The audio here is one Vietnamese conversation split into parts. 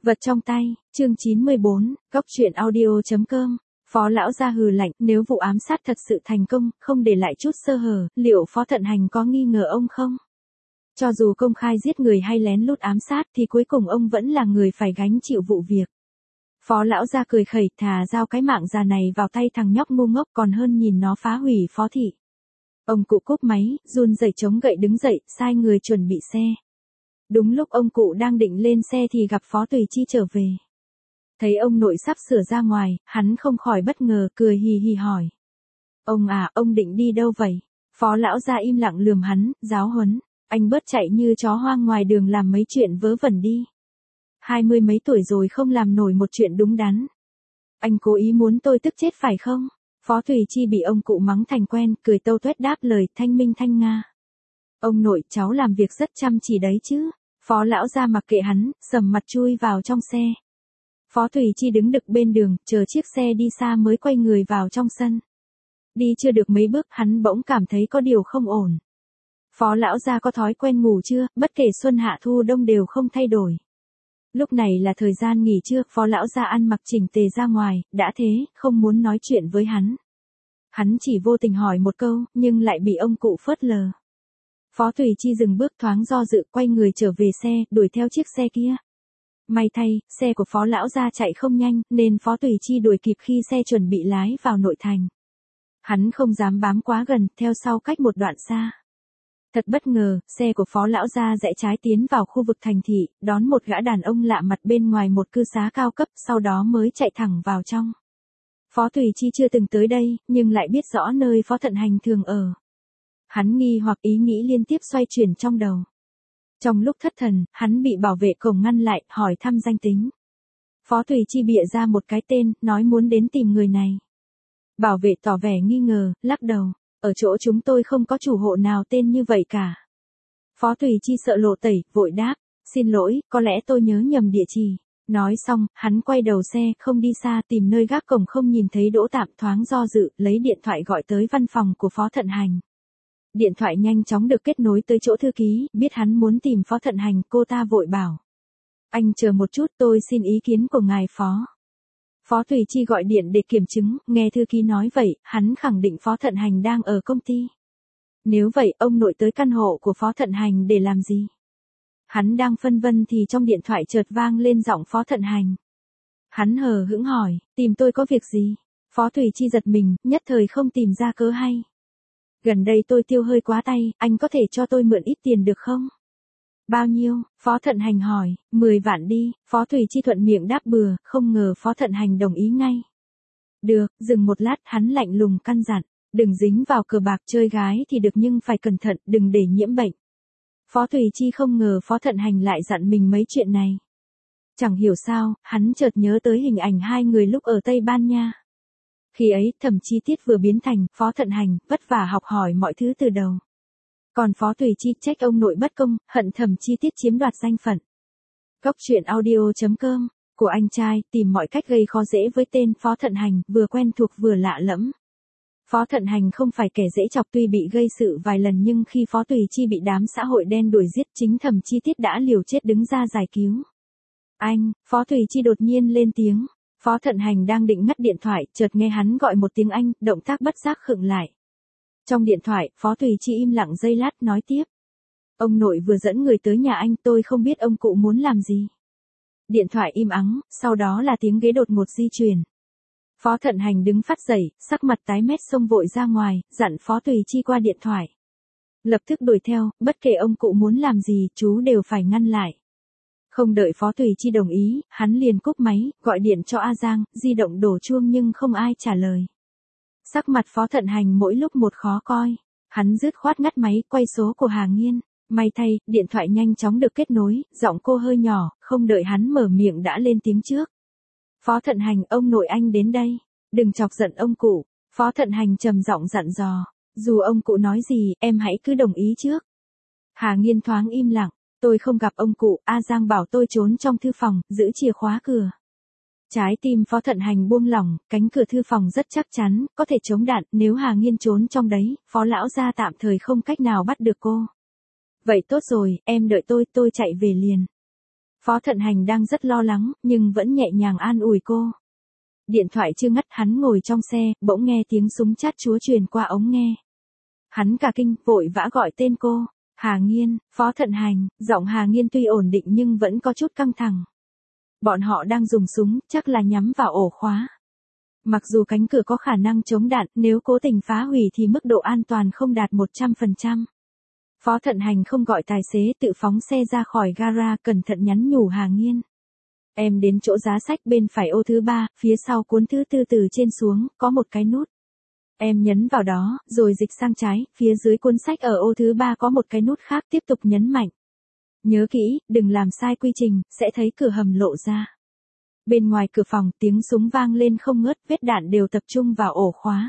Vật trong tay, chương 94, góc truyện audio.com. Phó lão gia hừ lạnh, nếu vụ ám sát thật sự thành công, không để lại chút sơ hở, liệu Phó Thận Hành có nghi ngờ ông không? Cho dù công khai giết người hay lén lút ám sát thì cuối cùng ông vẫn là người phải gánh chịu vụ việc. Phó lão gia cười khẩy, thà giao cái mạng già này vào tay thằng nhóc ngu ngốc còn hơn nhìn nó phá hủy Phó thị. Ông cụ cúp máy, run rẩy chống gậy đứng dậy, sai người chuẩn bị xe. Đúng lúc ông cụ đang định lên xe thì gặp Phó Tùy Chi trở về. Thấy ông nội sắp sửa ra ngoài, hắn không khỏi bất ngờ, cười hì hì hỏi. Ông à, ông định đi đâu vậy? Phó lão gia im lặng lườm hắn, giáo huấn. Anh bớt chạy như chó hoang ngoài đường làm mấy chuyện vớ vẩn đi. 20 mấy tuổi rồi không làm nổi một chuyện đúng đắn. Anh cố ý muốn tôi tức chết phải không? Phó Tùy Chi bị ông cụ mắng thành quen, cười tâu tuét đáp lời thanh minh thanh nga. Ông nội, cháu làm việc rất chăm chỉ đấy chứ. Phó lão gia mặc kệ hắn, sầm mặt chui vào trong xe. Phó Tùy Chi đứng đực bên đường, chờ chiếc xe đi xa mới quay người vào trong sân. Đi chưa được mấy bước, hắn bỗng cảm thấy có điều không ổn. Phó lão gia có thói quen ngủ trưa, bất kể xuân hạ thu đông đều không thay đổi. Lúc này là thời gian nghỉ trưa, phó lão gia ăn mặc chỉnh tề ra ngoài, đã thế, không muốn nói chuyện với hắn. Hắn chỉ vô tình hỏi một câu, nhưng lại bị ông cụ phớt lờ. Phó Tùy Chi dừng bước thoáng do dự, quay người trở về xe, đuổi theo chiếc xe kia. May thay, xe của phó lão gia chạy không nhanh, nên Phó Tùy Chi đuổi kịp khi xe chuẩn bị lái vào nội thành. Hắn không dám bám quá gần, theo sau cách một đoạn xa. Thật bất ngờ, xe của phó lão gia rẽ trái tiến vào khu vực thành thị, đón một gã đàn ông lạ mặt bên ngoài một cư xá cao cấp, sau đó mới chạy thẳng vào trong. Phó Tùy Chi chưa từng tới đây, nhưng lại biết rõ nơi Phó Thận Hành thường ở. Hắn nghi hoặc ý nghĩ liên tiếp xoay chuyển trong đầu. Trong lúc thất thần, hắn bị bảo vệ cổng ngăn lại, hỏi thăm danh tính. Phó Tùy Chi bịa ra một cái tên, nói muốn đến tìm người này. Bảo vệ tỏ vẻ nghi ngờ, lắc đầu. Ở chỗ chúng tôi không có chủ hộ nào tên như vậy cả. Phó Tùy Chi sợ lộ tẩy, vội đáp. Xin lỗi, có lẽ tôi nhớ nhầm địa chỉ. Nói xong, hắn quay đầu xe, không đi xa, tìm nơi gác cổng không nhìn thấy đỗ tạm, thoáng do dự, lấy điện thoại gọi tới văn phòng của Phó Thận Hành. Điện thoại nhanh chóng được kết nối tới chỗ thư ký, biết hắn muốn tìm Phó Thận Hành, cô ta vội bảo. Anh chờ một chút, tôi xin ý kiến của ngài Phó. Phó Tùy Chi gọi điện để kiểm chứng, nghe thư ký nói vậy, hắn khẳng định Phó Thận Hành đang ở công ty. Nếu vậy, ông nội tới căn hộ của Phó Thận Hành để làm gì? Hắn đang phân vân thì trong điện thoại chợt vang lên giọng Phó Thận Hành. Hắn hờ hững hỏi, tìm tôi có việc gì? Phó Tùy Chi giật mình, nhất thời không tìm ra cớ hay. Gần đây tôi tiêu hơi quá tay, anh có thể cho tôi mượn ít tiền được không? Bao nhiêu? Phó Thận Hành hỏi. 10 vạn đi. Phó Tùy Chi thuận miệng đáp bừa, không ngờ Phó Thận Hành đồng ý ngay. Được, dừng một lát, hắn lạnh lùng căn dặn, đừng dính vào cờ bạc, chơi gái thì được nhưng phải cẩn thận, đừng để nhiễm bệnh. Phó Tùy Chi không ngờ Phó Thận Hành lại dặn mình mấy chuyện này. Chẳng hiểu sao, hắn chợt nhớ tới hình ảnh hai người lúc ở Tây Ban Nha. Khi ấy, Thẩm Chi Tiết vừa biến thành Phó Thận Hành, vất vả học hỏi mọi thứ từ đầu. Còn Phó Tùy Chi trách ông nội bất công, hận Thẩm Chi Tiết chiếm đoạt danh phận. Góc truyện audio.com, của anh trai, tìm mọi cách gây khó dễ với tên Phó Thận Hành, vừa quen thuộc vừa lạ lẫm. Phó Thận Hành không phải kẻ dễ chọc, tuy bị gây sự vài lần nhưng khi Phó Tùy Chi bị đám xã hội đen đuổi giết, chính Thẩm Chi Tiết đã liều chết đứng ra giải cứu. Anh, Phó Tùy Chi đột nhiên lên tiếng. Phó Thận Hành đang định ngắt điện thoại, chợt nghe hắn gọi một tiếng anh, động tác bất giác khựng lại. Trong điện thoại, Phó Tùy Chi im lặng giây lát, nói tiếp. Ông nội vừa dẫn người tới nhà anh, tôi không biết ông cụ muốn làm gì. Điện thoại im ắng, sau đó là tiếng ghế đột ngột di chuyển. Phó Thận Hành đứng phắt dậy, sắc mặt tái mét xông vội ra ngoài, dặn Phó Tùy Chi qua điện thoại. Lập tức đuổi theo, bất kể ông cụ muốn làm gì, chú đều phải ngăn lại. Không đợi Phó Tùy Chi đồng ý, hắn liền cúp máy, gọi điện cho A Giang, di động đổ chuông nhưng không ai trả lời. Sắc mặt Phó Thận Hành mỗi lúc một khó coi, hắn dứt khoát ngắt máy, quay số của Hà Nghiên. May thay, điện thoại nhanh chóng được kết nối, giọng cô hơi nhỏ, không đợi hắn mở miệng đã lên tiếng trước. Phó Thận Hành, ông nội anh đến đây, đừng chọc giận ông cụ. Phó Thận Hành trầm giọng dặn dò, dù ông cụ nói gì, em hãy cứ đồng ý trước. Hà Nghiên thoáng im lặng. Tôi không gặp ông cụ, A Giang bảo tôi trốn trong thư phòng, giữ chìa khóa cửa. Trái tim Phó Thận Hành buông lỏng, cánh cửa thư phòng rất chắc chắn, có thể chống đạn, nếu Hà Nghiên trốn trong đấy, Phó lão gia tạm thời không cách nào bắt được cô. Vậy tốt rồi, em đợi tôi chạy về liền. Phó Thận Hành đang rất lo lắng, nhưng vẫn nhẹ nhàng an ủi cô. Điện thoại chưa ngắt, hắn ngồi trong xe, bỗng nghe tiếng súng chát chúa truyền qua ống nghe. Hắn cả kinh, vội vã gọi tên cô. Hà Nghiên, Phó Thận Hành. Giọng Hà Nghiên tuy ổn định nhưng vẫn có chút căng thẳng. Bọn họ đang dùng súng, chắc là nhắm vào ổ khóa. Mặc dù cánh cửa có khả năng chống đạn, nếu cố tình phá hủy thì mức độ an toàn không đạt 100%. Phó Thận Hành không gọi tài xế, tự phóng xe ra khỏi gara, cẩn thận nhắn nhủ Hà Nghiên. Em đến chỗ giá sách bên phải ô thứ 3, phía sau cuốn thứ 4 từ trên xuống, có một cái nút. Em nhấn vào đó, rồi dịch sang trái, phía dưới cuốn sách ở ô thứ 3 có một cái nút khác, tiếp tục nhấn mạnh. Nhớ kỹ, đừng làm sai quy trình, sẽ thấy cửa hầm lộ ra. Bên ngoài cửa phòng, tiếng súng vang lên không ngớt, vết đạn đều tập trung vào ổ khóa.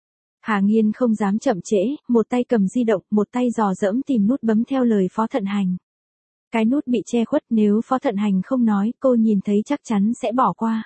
Hà Nghiên không dám chậm trễ, một tay cầm di động, một tay dò dẫm tìm nút bấm theo lời Phó Thận Hành. Cái nút bị che khuất, nếu Phó Thận Hành không nói, cô nhìn thấy chắc chắn sẽ bỏ qua.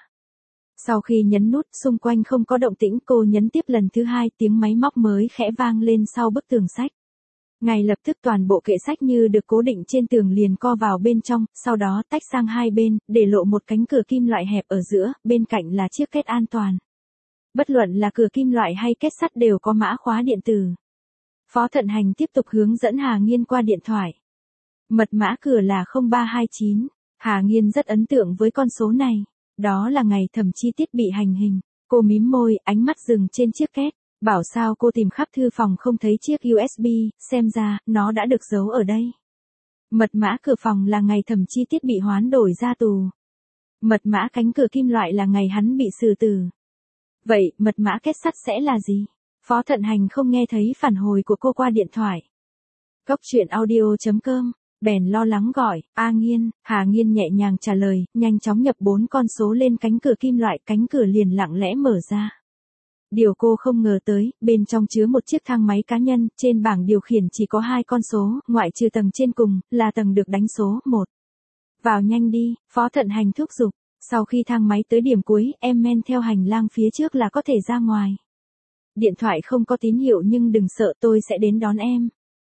Sau khi nhấn nút, xung quanh không có động tĩnh, cô nhấn tiếp lần thứ 2, tiếng máy móc mới khẽ vang lên sau bức tường sách. Ngay lập tức toàn bộ kệ sách như được cố định trên tường liền co vào bên trong, sau đó tách sang hai bên, để lộ một cánh cửa kim loại hẹp ở giữa, bên cạnh là chiếc kết an toàn. Bất luận là cửa kim loại hay kết sắt đều có mã khóa điện tử. Phó Thận Hành tiếp tục hướng dẫn Hà Nghiên qua điện thoại. Mật mã cửa là 0329. Hà Nghiên rất ấn tượng với con số này. Đó là ngày Thẩm Chi Tiết bị hành hình. Cô mím môi, ánh mắt dừng trên chiếc két. Bảo sao cô tìm khắp thư phòng không thấy chiếc USB, xem ra, nó đã được giấu ở đây. Mật mã cửa phòng là ngày Thẩm Chi Tiết bị hoán đổi ra tù. Mật mã cánh cửa kim loại là ngày hắn bị xử tử. Vậy, mật mã kết sắt sẽ là gì? Phó Thận Hành không nghe thấy phản hồi của cô qua điện thoại. Cốc truyện audio.com, bèn lo lắng gọi, A Nghiên. Hà Nghiên nhẹ nhàng trả lời, nhanh chóng nhập 4 con số lên cánh cửa kim loại, cánh cửa liền lặng lẽ mở ra. Điều cô không ngờ tới, bên trong chứa một chiếc thang máy cá nhân, trên bảng điều khiển chỉ có 2 con số, ngoại trừ tầng trên cùng, là tầng được đánh số 1. Vào nhanh đi, Phó Thận Hành thúc giục. Sau khi thang máy tới điểm cuối, em men theo hành lang phía trước là có thể ra ngoài. Điện thoại không có tín hiệu nhưng đừng sợ, tôi sẽ đến đón em.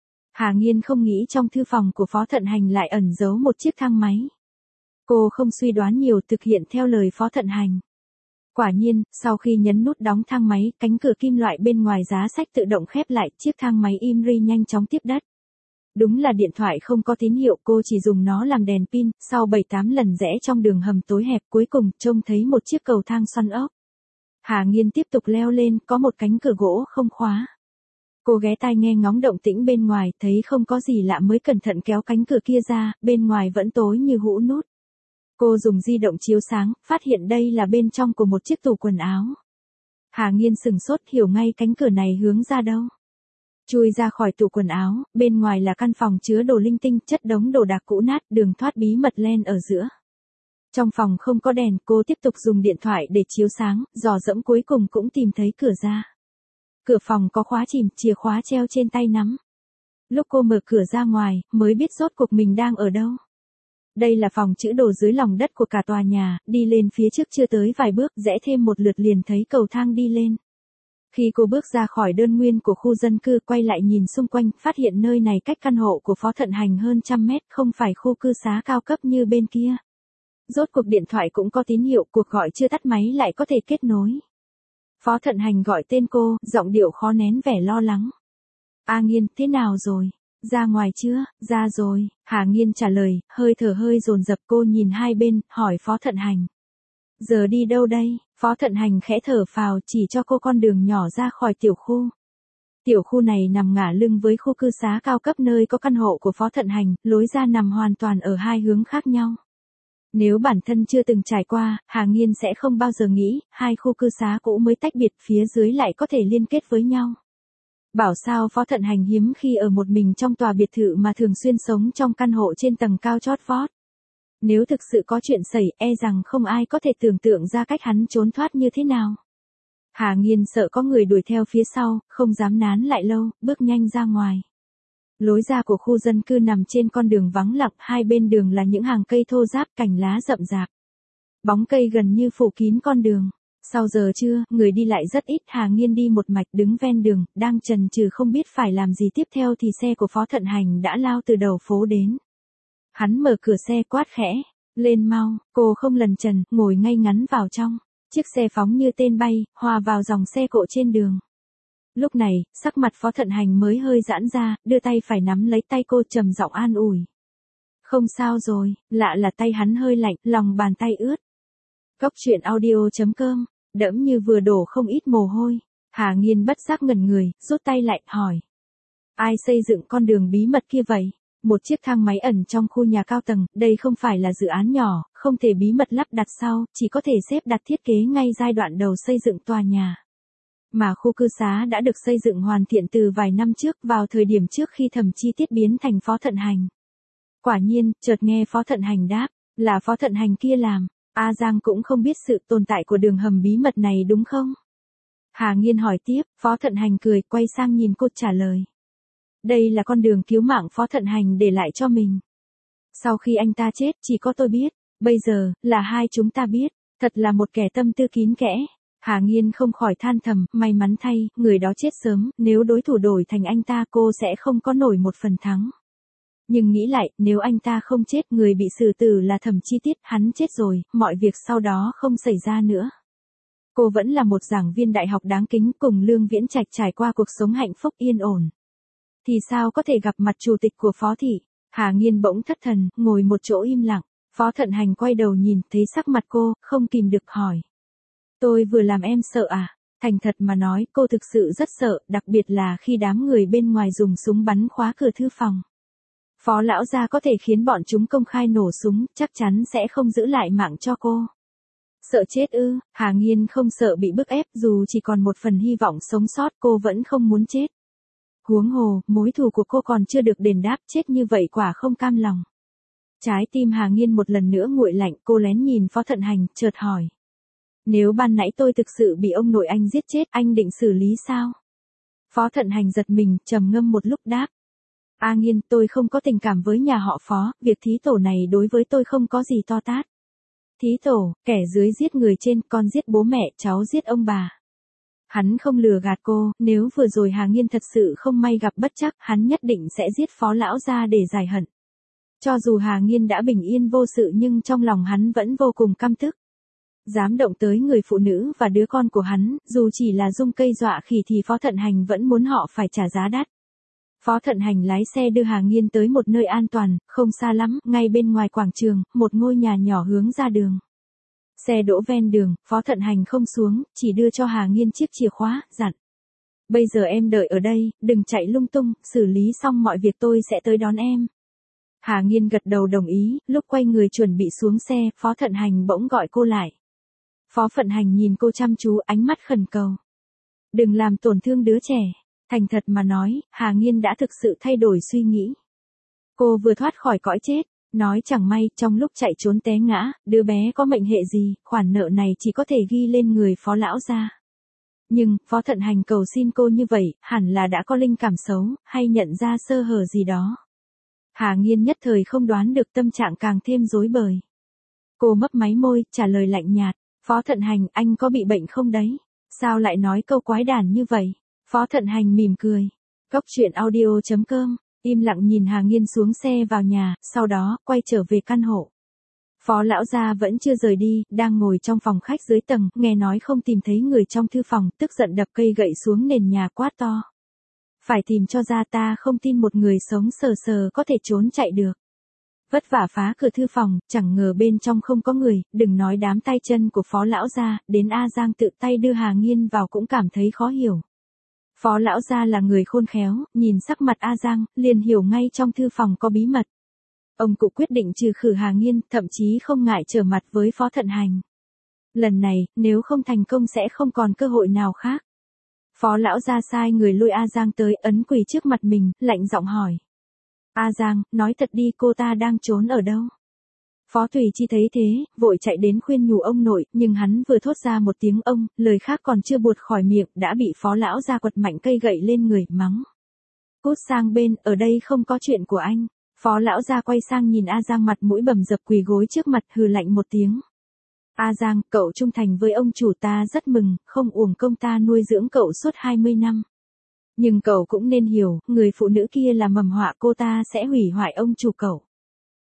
Hà Nghiên không nghĩ trong thư phòng của Phó Thận Hành lại ẩn giấu một chiếc thang máy. Cô không suy đoán nhiều, thực hiện theo lời Phó Thận Hành. Quả nhiên, sau khi nhấn nút đóng thang máy, cánh cửa kim loại bên ngoài giá sách tự động khép lại, chiếc thang máy im ri nhanh chóng tiếp đất. Đúng là điện thoại không có tín hiệu, cô chỉ dùng nó làm đèn pin, sau 7-8 lần rẽ trong đường hầm tối hẹp cuối cùng trông thấy một chiếc cầu thang xoắn ốc. Hà Nghiên tiếp tục leo lên, có một cánh cửa gỗ không khóa. Cô ghé tai nghe ngóng động tĩnh bên ngoài, thấy không có gì lạ mới cẩn thận kéo cánh cửa kia ra, bên ngoài vẫn tối như hũ nút. Cô dùng di động chiếu sáng, phát hiện đây là bên trong của một chiếc tủ quần áo. Hà Nghiên sửng sốt, hiểu ngay cánh cửa này hướng ra đâu. Chui ra khỏi tủ quần áo, bên ngoài là căn phòng chứa đồ linh tinh, chất đống đồ đạc cũ nát, đường thoát bí mật len ở giữa. Trong phòng không có đèn, cô tiếp tục dùng điện thoại để chiếu sáng, dò dẫm cuối cùng cũng tìm thấy cửa ra. Cửa phòng có khóa chìm, chìa khóa treo trên tay nắm. Lúc cô mở cửa ra ngoài, mới biết rốt cuộc mình đang ở đâu. Đây là phòng trữ đồ dưới lòng đất của cả tòa nhà, đi lên phía trước chưa tới vài bước, rẽ thêm một lượt liền thấy cầu thang đi lên. Khi cô bước ra khỏi đơn nguyên của khu dân cư, quay lại nhìn xung quanh, phát hiện nơi này cách căn hộ của Phó Thận Hành hơn 100 mét, không phải khu cư xá cao cấp như bên kia. Rốt cuộc điện thoại cũng có tín hiệu, cuộc gọi chưa tắt máy lại có thể kết nối. Phó Thận Hành gọi tên cô, giọng điệu khó nén vẻ lo lắng. A Nghiên, thế nào rồi? Ra ngoài chưa? Ra rồi. Hà Nghiên trả lời, hơi thở hơi dồn dập, cô nhìn hai bên, hỏi Phó Thận Hành. Giờ đi đâu đây? Phó Thận Hành khẽ thở phào, chỉ cho cô con đường nhỏ ra khỏi tiểu khu. Tiểu khu này nằm ngả lưng với khu cư xá cao cấp nơi có căn hộ của Phó Thận Hành, lối ra nằm hoàn toàn ở hai hướng khác nhau. Nếu bản thân chưa từng trải qua, Hà Nghiên sẽ không bao giờ nghĩ, hai khu cư xá cũ mới tách biệt phía dưới lại có thể liên kết với nhau. Bảo sao Phó Thận Hành hiếm khi ở một mình trong tòa biệt thự mà thường xuyên sống trong căn hộ trên tầng cao chót vót. Nếu thực sự có chuyện xảy, e rằng không ai có thể tưởng tượng ra cách hắn trốn thoát như thế nào. Hà Nghiên sợ có người đuổi theo phía sau, không dám nán lại lâu, bước nhanh ra ngoài. Lối ra của khu dân cư nằm trên con đường vắng lặng, hai bên đường là những hàng cây thô ráp, cành lá rậm rạp. Bóng cây gần như phủ kín con đường. Sau giờ trưa, người đi lại rất ít, Hà Nghiên đi một mạch đứng ven đường, đang chần chừ không biết phải làm gì tiếp theo thì xe của Phó Thận Hành đã lao từ đầu phố đến. Hắn mở cửa xe quát khẽ, Lên mau, cô không lần chần, ngồi ngay ngắn vào trong. Chiếc xe phóng như tên bay, hòa vào dòng xe cộ trên đường. Lúc này, sắc mặt Phó Thận Hành mới hơi giãn ra, đưa tay phải nắm lấy tay cô trầm giọng an ủi. Không sao rồi, lạ là tay hắn hơi lạnh, lòng bàn tay ướt. Cóc truyện audio.com, đẫm như vừa đổ không ít mồ hôi. Hà Nghiên bất giác ngẩn người, rút tay lại, hỏi. Ai xây dựng con đường bí mật kia vậy? Một chiếc thang máy ẩn trong khu nhà cao tầng, đây không phải là dự án nhỏ, không thể bí mật lắp đặt sau, chỉ có thể xếp đặt thiết kế ngay giai đoạn đầu xây dựng tòa nhà. Mà khu cư xá đã được xây dựng hoàn thiện từ vài năm trước, vào thời điểm trước khi Thẩm Chi Tiết biến thành Phó Thận Hành. Quả nhiên, chợt nghe Phó Thận Hành đáp, là Phó Thận Hành kia làm. A Giang cũng không biết sự tồn tại của đường hầm bí mật này đúng không? Hà Nghiên hỏi tiếp, Phó Thận Hành cười, quay sang nhìn cô trả lời. Đây là con đường cứu mạng Phó Thận Hành để lại cho mình. Sau khi anh ta chết, chỉ có tôi biết. Bây giờ, là hai chúng ta biết. Thật là một kẻ tâm tư kín kẽ. Hà Nghiên không khỏi than thầm, may mắn thay, người đó chết sớm, nếu đối thủ đổi thành anh ta cô sẽ không có nổi một phần thắng. Nhưng nghĩ lại, nếu anh ta không chết, người bị xử tử là Thẩm Chi Tiết, hắn chết rồi, mọi việc sau đó không xảy ra nữa. Cô vẫn là một giảng viên đại học đáng kính, cùng Lương Viễn Trạch trải qua cuộc sống hạnh phúc yên ổn. Thì sao có thể gặp mặt chủ tịch của Phó thị? Hà Nghiên bỗng thất thần, ngồi một chỗ im lặng. Phó Thận Hành quay đầu nhìn, thấy sắc mặt cô, không kìm được hỏi. Tôi vừa làm em sợ à? Thành thật mà nói, cô thực sự rất sợ, đặc biệt là khi đám người bên ngoài dùng súng bắn khóa cửa thư phòng. Phó lão gia có thể khiến bọn chúng công khai nổ súng, chắc chắn sẽ không giữ lại mạng cho cô. Sợ chết ư? Hà Nghiên không sợ bị bức ép, dù chỉ còn một phần hy vọng sống sót, cô vẫn không muốn chết. Huống hồ, mối thù của cô còn chưa được đền đáp, chết như vậy quả không cam lòng. Trái tim Hà Nghiên một lần nữa nguội lạnh, cô lén nhìn Phó Thận Hành, chợt hỏi. Nếu ban nãy tôi thực sự bị ông nội anh giết chết, anh định xử lý sao? Phó Thận Hành giật mình, trầm ngâm một lúc đáp. A Nghiên, tôi không có tình cảm với nhà họ Phó, việc thí tổ này đối với tôi không có gì to tát. Thí tổ, kẻ dưới giết người trên, con giết bố mẹ, cháu giết ông bà. Hắn không lừa gạt cô, nếu vừa rồi Hà Nghiên thật sự không may gặp bất trắc, hắn nhất định sẽ giết Phó lão gia để giải hận. Cho dù Hà Nghiên đã bình yên vô sự nhưng trong lòng hắn vẫn vô cùng căm tức. Dám động tới người phụ nữ và đứa con của hắn, dù chỉ là dung cây dọa khỉ thì Phó Thận Hành vẫn muốn họ phải trả giá đắt. Phó Thận Hành lái xe đưa Hà Nghiên tới một nơi an toàn, không xa lắm, ngay bên ngoài quảng trường, một ngôi nhà nhỏ hướng ra đường. Xe đỗ ven đường, Phó Thận Hành không xuống, chỉ đưa cho Hà Nghiên chiếc chìa khóa, dặn. Bây giờ em đợi ở đây, đừng chạy lung tung, xử lý xong mọi việc tôi sẽ tới đón em. Hà Nghiên gật đầu đồng ý, lúc quay người chuẩn bị xuống xe, Phó Thận Hành bỗng gọi cô lại. Phó Thận Hành nhìn cô chăm chú, ánh mắt khẩn cầu. Đừng làm tổn thương đứa trẻ. Thành thật mà nói, Hà Nghiên đã thực sự thay đổi suy nghĩ. Cô vừa thoát khỏi cõi chết, nói chẳng may, trong lúc chạy trốn té ngã, đứa bé có mệnh hệ gì, khoản nợ này chỉ có thể ghi lên người Phó lão gia. Nhưng, Phó Thận Hành cầu xin cô như vậy, hẳn là đã có linh cảm xấu, hay nhận ra sơ hở gì đó. Hà Nghiên nhất thời không đoán được, tâm trạng càng thêm rối bời. Cô mấp máy môi, trả lời lạnh nhạt. Phó Thận Hành, anh có bị bệnh không đấy? Sao lại nói câu quái đản như vậy? Phó Thận Hành mỉm cười. Cóc truyện audio.com, im lặng nhìn Hà Nghiên xuống xe vào nhà, sau đó, quay trở về căn hộ. Phó lão gia vẫn chưa rời đi, đang ngồi trong phòng khách dưới tầng, nghe nói không tìm thấy người trong thư phòng, tức giận đập cây gậy xuống nền nhà quát to. Phải tìm cho ra, ta không tin một người sống sờ sờ có thể trốn chạy được. Vất vả phá cửa thư phòng, chẳng ngờ bên trong không có người, đừng nói đám tay chân của Phó lão gia, đến A Giang tự tay đưa Hà Nghiên vào cũng cảm thấy khó hiểu. Phó lão gia là người khôn khéo, nhìn sắc mặt A Giang, liền hiểu ngay trong thư phòng có bí mật. Ông cụ quyết định trừ khử Hà Nghiên, thậm chí không ngại trở mặt với Phó Thận Hành. Lần này, nếu không thành công sẽ không còn cơ hội nào khác. Phó lão gia sai người lôi A Giang tới, ấn quỳ trước mặt mình, lạnh giọng hỏi. A Giang, nói thật đi, cô ta đang trốn ở đâu? Phó Thủy Chi thấy thế, vội chạy đến khuyên nhủ ông nội, nhưng hắn vừa thốt ra một tiếng ông, lời khác còn chưa buột khỏi miệng, đã bị Phó lão gia quật mạnh cây gậy lên người, mắng. Cút sang bên, ở đây không có chuyện của anh. Phó lão gia quay sang nhìn A Giang, mặt mũi bầm dập quỳ gối trước mặt, hừ lạnh một tiếng. A Giang, cậu trung thành với ông chủ, ta rất mừng, không uổng công ta nuôi dưỡng cậu suốt 20 năm. Nhưng cậu cũng nên hiểu, người phụ nữ kia là mầm họa, cô ta sẽ hủy hoại ông chủ cậu.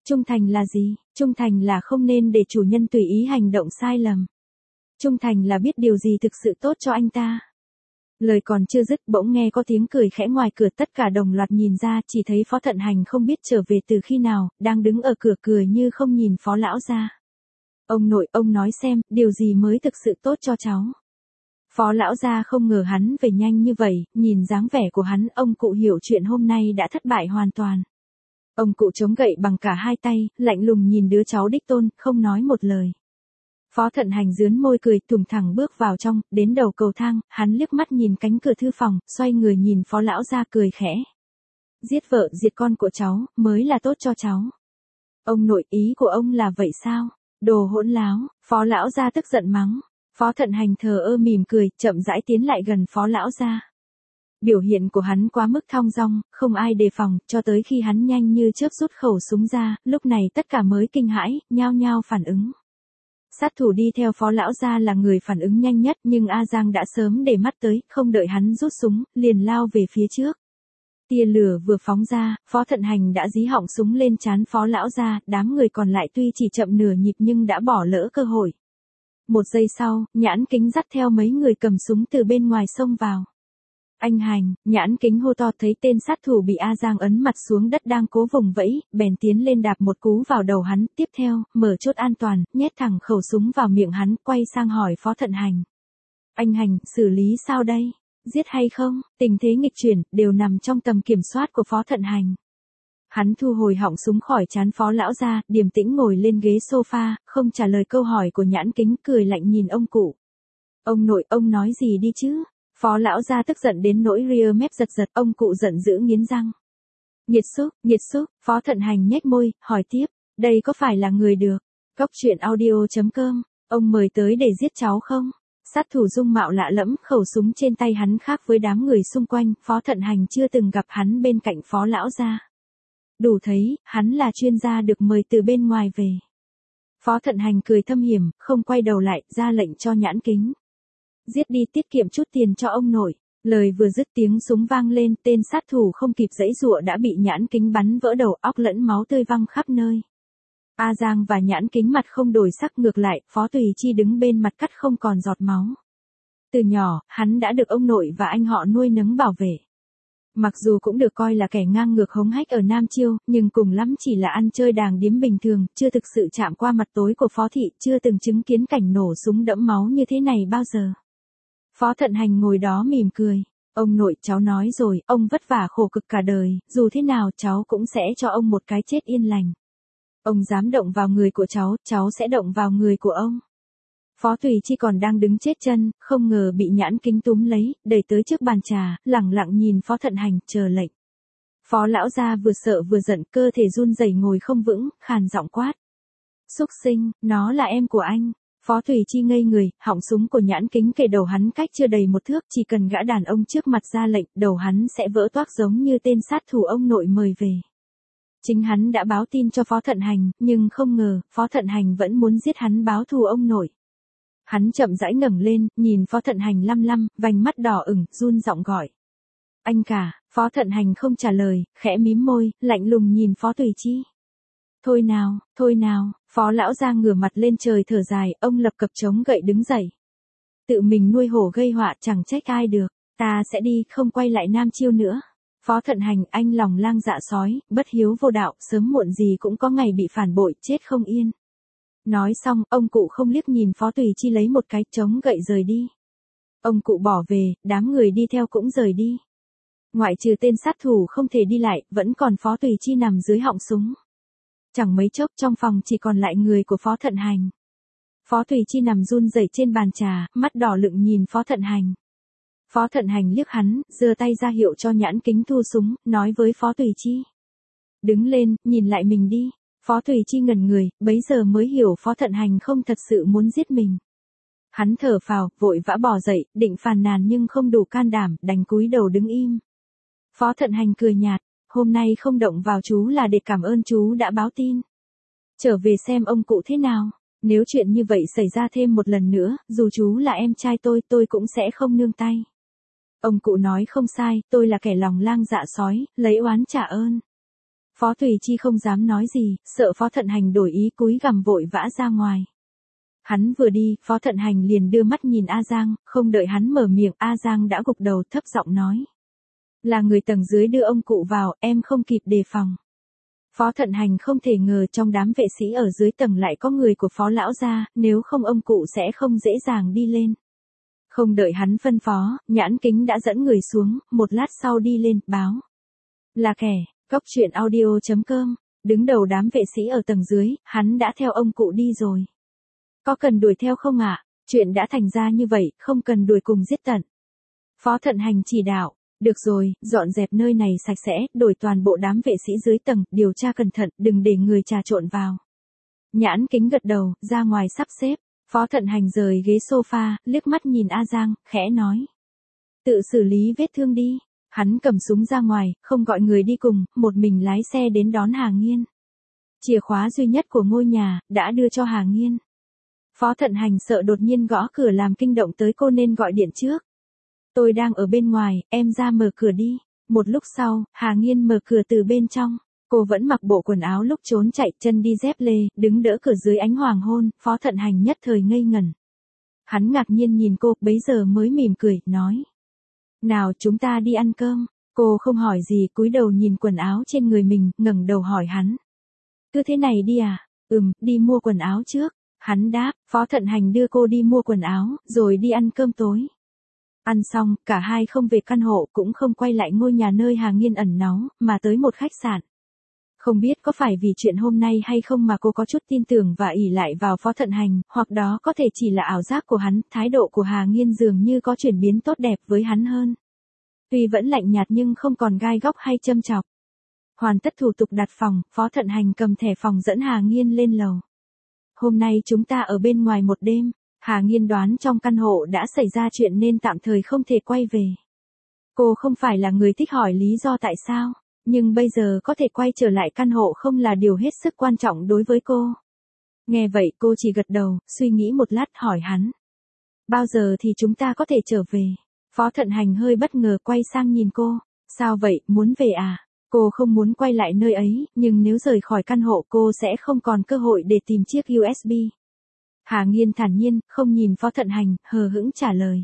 Trung thành là gì? Trung thành là không nên để chủ nhân tùy ý hành động sai lầm. Trung thành là biết điều gì thực sự tốt cho anh ta. Lời còn chưa dứt bỗng nghe có tiếng cười khẽ ngoài cửa, tất cả đồng loạt nhìn ra, chỉ thấy Phó Thận Hành không biết trở về từ khi nào, đang đứng ở cửa cười như không nhìn Phó lão gia. Ông nội, ông nói xem, điều gì mới thực sự tốt cho cháu. Phó lão gia không ngờ hắn về nhanh như vậy, nhìn dáng vẻ của hắn, ông cụ hiểu chuyện hôm nay đã thất bại hoàn toàn. Ông cụ chống gậy bằng cả hai tay, lạnh lùng nhìn đứa cháu đích tôn, không nói một lời. Phó Thận Hành rướn môi cười, thùng thẳng bước vào trong, đến đầu cầu thang, hắn liếc mắt nhìn cánh cửa thư phòng, xoay người nhìn Phó lão gia cười khẽ. Giết vợ, diệt con của cháu, mới là tốt cho cháu. Ông nội, ý của ông là vậy sao? Đồ hỗn láo, Phó lão gia tức giận mắng. Phó Thận Hành thờ ơ mỉm cười, chậm rãi tiến lại gần Phó lão gia. Biểu hiện của hắn quá mức thong dong, không ai đề phòng, cho tới khi hắn nhanh như chớp rút khẩu súng ra, lúc này tất cả mới kinh hãi, nhao nhao phản ứng. Sát thủ đi theo Phó lão gia là người phản ứng nhanh nhất, nhưng A Giang đã sớm để mắt tới, không đợi hắn rút súng, liền lao về phía trước. Tia lửa vừa phóng ra, Phó Thận Hành đã dí họng súng lên trán Phó lão gia, đám người còn lại tuy chỉ chậm nửa nhịp nhưng đã bỏ lỡ cơ hội. Một giây sau, Nhãn Kính dắt theo mấy người cầm súng từ bên ngoài xông vào. Anh Hành, Nhãn Kính hô to, thấy tên sát thủ bị A Giang ấn mặt xuống đất đang cố vùng vẫy, bèn tiến lên đạp một cú vào đầu hắn, tiếp theo, mở chốt an toàn, nhét thẳng khẩu súng vào miệng hắn, quay sang hỏi Phó Thận Hành. Anh Hành, xử lý sao đây? Giết hay không? Tình thế nghịch chuyển, đều nằm trong tầm kiểm soát của Phó Thận Hành. Hắn thu hồi họng súng khỏi trán Phó lão gia, điềm tĩnh ngồi lên ghế sofa, không trả lời câu hỏi của Nhãn Kính, cười lạnh nhìn ông cụ. Ông nội, ông nói gì đi chứ? Phó lão gia tức giận đến nỗi ria mép giật giật, ông cụ giận dữ nghiến răng. Nghiệt xúc, Phó Thận Hành nhếch môi, hỏi tiếp, đây có phải là người được? Cóc truyện audio.com, ông mời tới để giết cháu không? Sát thủ dung mạo lạ lẫm, khẩu súng trên tay hắn khác với đám người xung quanh, Phó Thận Hành chưa từng gặp hắn bên cạnh Phó lão gia. Đủ thấy, hắn là chuyên gia được mời từ bên ngoài về. Phó Thận Hành cười thâm hiểm, không quay đầu lại, ra lệnh cho Nhãn Kính. Giết đi, tiết kiệm chút tiền cho ông nội. Lời vừa dứt tiếng súng vang lên, tên sát thủ không kịp giãy giụa đã bị Nhãn Kính bắn vỡ đầu, óc lẫn máu tươi văng khắp nơi. A Giang và Nhãn Kính mặt không đổi sắc, ngược lại, Phó Tùy Chi đứng bên mặt cắt không còn giọt máu. Từ nhỏ, hắn đã được ông nội và anh họ nuôi nấng bảo vệ. Mặc dù cũng được coi là kẻ ngang ngược hống hách ở Nam Chiêu, nhưng cùng lắm chỉ là ăn chơi đàng điếm bình thường, chưa thực sự chạm qua mặt tối của Phó thị, chưa từng chứng kiến cảnh nổ súng đẫm máu như thế này bao giờ. Phó Thận Hành ngồi đó mỉm cười. Ông nội, cháu nói rồi, ông vất vả khổ cực cả đời, dù thế nào cháu cũng sẽ cho ông một cái chết yên lành. Ông dám động vào người của cháu sẽ động vào người của ông. Phó Tùy Chi còn đang đứng chết chân, không ngờ bị Nhãn Kính túm lấy, đẩy tới trước bàn trà, lẳng lặng nhìn Phó Thận Hành, chờ lệnh. Phó lão gia vừa sợ vừa giận, cơ thể run rẩy ngồi không vững, khàn giọng quát. Xúc sinh, nó là em của anh. Phó Tùy Chi ngây người, họng súng của Nhãn Kính kề đầu hắn cách chưa đầy một thước, chỉ cần gã đàn ông trước mặt ra lệnh, đầu hắn sẽ vỡ toác giống như tên sát thủ ông nội mời về. Chính hắn đã báo tin cho Phó Thận Hành, nhưng không ngờ, Phó Thận Hành vẫn muốn giết hắn báo thù ông nội. Hắn chậm rãi ngẩng lên, nhìn Phó Thận Hành lăm lăm, vành mắt đỏ ửng, run giọng gọi. Anh cả, Phó Thận Hành không trả lời, khẽ mím môi, lạnh lùng nhìn Phó Tùy Chi. Thôi nào, Phó lão gia ngửa mặt lên trời thở dài, ông lập cập chống gậy đứng dậy. Tự mình nuôi hổ gây họa, chẳng trách ai được, ta sẽ đi, không quay lại Nam Chiêu nữa. Phó Thận Hành, anh lòng lang dạ sói, bất hiếu vô đạo, sớm muộn gì cũng có ngày bị phản bội, chết không yên. Nói xong, ông cụ không liếc nhìn Phó Tùy Chi lấy một cái chống gậy rời đi. Ông cụ bỏ về, đám người đi theo cũng rời đi. Ngoại trừ tên sát thủ không thể đi lại, vẫn còn Phó Tùy Chi nằm dưới họng súng. Chẳng mấy chốc trong phòng chỉ còn lại người của Phó Thận Hành. Phó Tùy Chi nằm run rẩy trên bàn trà, mắt đỏ lựng nhìn Phó Thận Hành. Phó Thận Hành liếc hắn, giơ tay ra hiệu cho Nhãn Kính thu súng, nói với Phó Tùy Chi. Đứng lên, nhìn lại mình đi. Phó Tùy Chi ngẩn người, bấy giờ mới hiểu Phó Thận Hành không thật sự muốn giết mình. Hắn thở phào, vội vã bò dậy, định phàn nàn nhưng không đủ can đảm, đành cúi đầu đứng im. Phó Thận Hành cười nhạt, hôm nay không động vào chú là để cảm ơn chú đã báo tin. Trở về xem ông cụ thế nào, nếu chuyện như vậy xảy ra thêm một lần nữa, dù chú là em trai tôi cũng sẽ không nương tay. Ông cụ nói không sai, tôi là kẻ lòng lang dạ sói, lấy oán trả ơn. Phó Thùy Chi không dám nói gì, sợ Phó Thận Hành đổi ý cúi gằm vội vã ra ngoài. Hắn vừa đi, Phó Thận Hành liền đưa mắt nhìn A Giang, không đợi hắn mở miệng, A Giang đã gục đầu thấp giọng nói. Là người tầng dưới đưa ông cụ vào, em không kịp đề phòng. Phó Thận Hành không thể ngờ trong đám vệ sĩ ở dưới tầng lại có người của Phó lão gia, nếu không ông cụ sẽ không dễ dàng đi lên. Không đợi hắn phân phó, Nhãn Kính đã dẫn người xuống, một lát sau đi lên, báo. Là kẻ, Cóc truyện audio.com, đứng đầu đám vệ sĩ ở tầng dưới, hắn đã theo ông cụ đi rồi. Có cần đuổi theo không ạ? Chuyện đã thành ra như vậy, không cần đuổi cùng giết tận. Phó Thận Hành chỉ đạo. Được rồi, dọn dẹp nơi này sạch sẽ, đổi toàn bộ đám vệ sĩ dưới tầng, điều tra cẩn thận, đừng để người trà trộn vào. Nhãn Kính gật đầu, ra ngoài sắp xếp. Phó Thận Hành rời ghế sofa, liếc mắt nhìn A Giang, khẽ nói. Tự xử lý vết thương đi. Hắn cầm súng ra ngoài, không gọi người đi cùng, một mình lái xe đến đón Hà Nghiên. Chìa khóa duy nhất của ngôi nhà, đã đưa cho Hà Nghiên. Phó Thận Hành sợ đột nhiên gõ cửa làm kinh động tới cô nên gọi điện trước. Tôi đang ở bên ngoài, em ra mở cửa đi. Một lúc sau, Hà Nghiên mở cửa từ bên trong. Cô vẫn mặc bộ quần áo lúc trốn chạy, chân đi dép lê, đứng đỡ cửa dưới ánh hoàng hôn, Phó Thận Hành nhất thời ngây ngẩn. Hắn ngạc nhiên nhìn cô, bấy giờ mới mỉm cười, nói. Nào chúng ta đi ăn cơm. Cô không hỏi gì, cúi đầu nhìn quần áo trên người mình, ngẩng đầu hỏi hắn. Cứ thế này đi à? Đi mua quần áo trước. Hắn đáp, Phó Thận Hành đưa cô đi mua quần áo, rồi đi ăn cơm tối. Ăn xong, cả hai không về căn hộ, cũng không quay lại ngôi nhà nơi Hà Nghiên ẩn náu, mà tới một khách sạn. Không biết có phải vì chuyện hôm nay hay không mà cô có chút tin tưởng và ỷ lại vào Phó Thận Hành, hoặc đó có thể chỉ là ảo giác của hắn, thái độ của Hà Nghiên dường như có chuyển biến tốt đẹp với hắn hơn. Tuy vẫn lạnh nhạt nhưng không còn gai góc hay châm chọc. Hoàn tất thủ tục đặt phòng, Phó Thận Hành cầm thẻ phòng dẫn Hà Nghiên lên lầu. Hôm nay chúng ta ở bên ngoài một đêm. Hà Nghiên đoán trong căn hộ đã xảy ra chuyện nên tạm thời không thể quay về. Cô không phải là người thích hỏi lý do tại sao, nhưng bây giờ có thể quay trở lại căn hộ không là điều hết sức quan trọng đối với cô. Nghe vậy cô chỉ gật đầu, suy nghĩ một lát hỏi hắn. Bao giờ thì chúng ta có thể trở về? Phó Thận Hành hơi bất ngờ quay sang nhìn cô. Sao vậy, muốn về à? Cô không muốn quay lại nơi ấy, nhưng nếu rời khỏi căn hộ cô sẽ không còn cơ hội để tìm chiếc USB. Hà Nghiên thản nhiên, không nhìn Phó Thận Hành, hờ hững trả lời.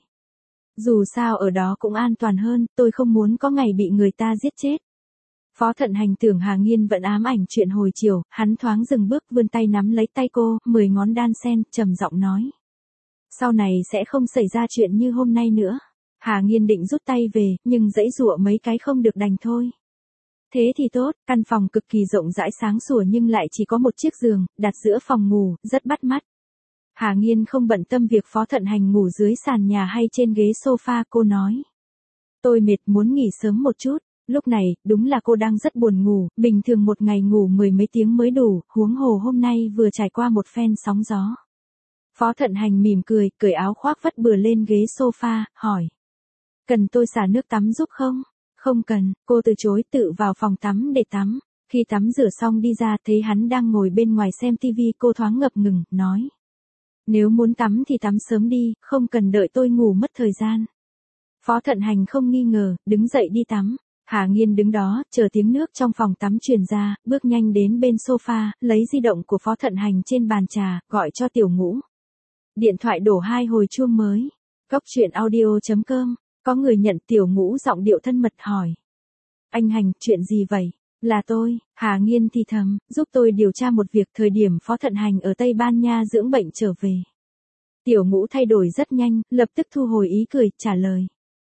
Dù sao ở đó cũng an toàn hơn, tôi không muốn có ngày bị người ta giết chết. Phó Thận Hành tưởng Hà Nghiên vẫn ám ảnh chuyện hồi chiều, hắn thoáng dừng bước vươn tay nắm lấy tay cô, 10 ngón đan sen, trầm giọng nói. Sau này sẽ không xảy ra chuyện như hôm nay nữa. Hà Nghiên định rút tay về, nhưng giãy giụa mấy cái không được đành thôi. Thế thì tốt, căn phòng cực kỳ rộng rãi sáng sủa nhưng lại chỉ có một chiếc giường, đặt giữa phòng ngủ, rất bắt mắt. Hà Nghiên không bận tâm việc Phó Thận Hành ngủ dưới sàn nhà hay trên ghế sofa, cô nói. Tôi mệt muốn nghỉ sớm một chút. Lúc này, đúng là cô đang rất buồn ngủ, bình thường một ngày ngủ 10 mấy tiếng mới đủ, huống hồ hôm nay vừa trải qua một phen sóng gió. Phó Thận Hành mỉm cười, cởi áo khoác vắt bừa lên ghế sofa, hỏi. Cần tôi xả nước tắm giúp không? Không cần, cô từ chối, tự vào phòng tắm để tắm. Khi tắm rửa xong đi ra thấy hắn đang ngồi bên ngoài xem tivi, cô thoáng ngập ngừng, nói. Nếu muốn tắm thì tắm sớm đi, không cần đợi tôi ngủ mất thời gian. Phó Thận Hành không nghi ngờ, đứng dậy đi tắm. Hà Nghiên đứng đó, chờ tiếng nước trong phòng tắm truyền ra, bước nhanh đến bên sofa, lấy di động của Phó Thận Hành trên bàn trà, gọi cho Tiểu Ngũ. Điện thoại đổ 2 hồi chuông mới. Cóc truyện audio.com, có người nhận. Tiểu Ngũ giọng điệu thân mật hỏi. Anh Hành, chuyện gì vậy? Là tôi. Hà Nghiên thì thầm, giúp tôi điều tra một việc. Thời điểm Phó Thận Hành ở Tây Ban Nha dưỡng bệnh trở về. Tiểu Ngũ thay đổi rất nhanh, lập tức thu hồi ý cười, trả lời.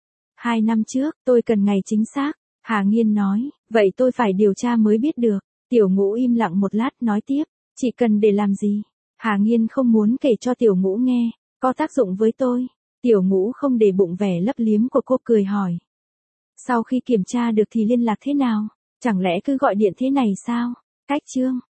2 năm trước, tôi cần ngày chính xác. Hà Nghiên nói, vậy tôi phải điều tra mới biết được. Tiểu Ngũ im lặng một lát, nói tiếp, chỉ cần để làm gì? Hà Nghiên không muốn kể cho Tiểu Ngũ nghe, có tác dụng với tôi. Tiểu Ngũ không để bụng vẻ lấp liếm của cô, cười hỏi. Sau khi kiểm tra được thì liên lạc thế nào? Chẳng lẽ cứ gọi điện thế này sao? Cách chương.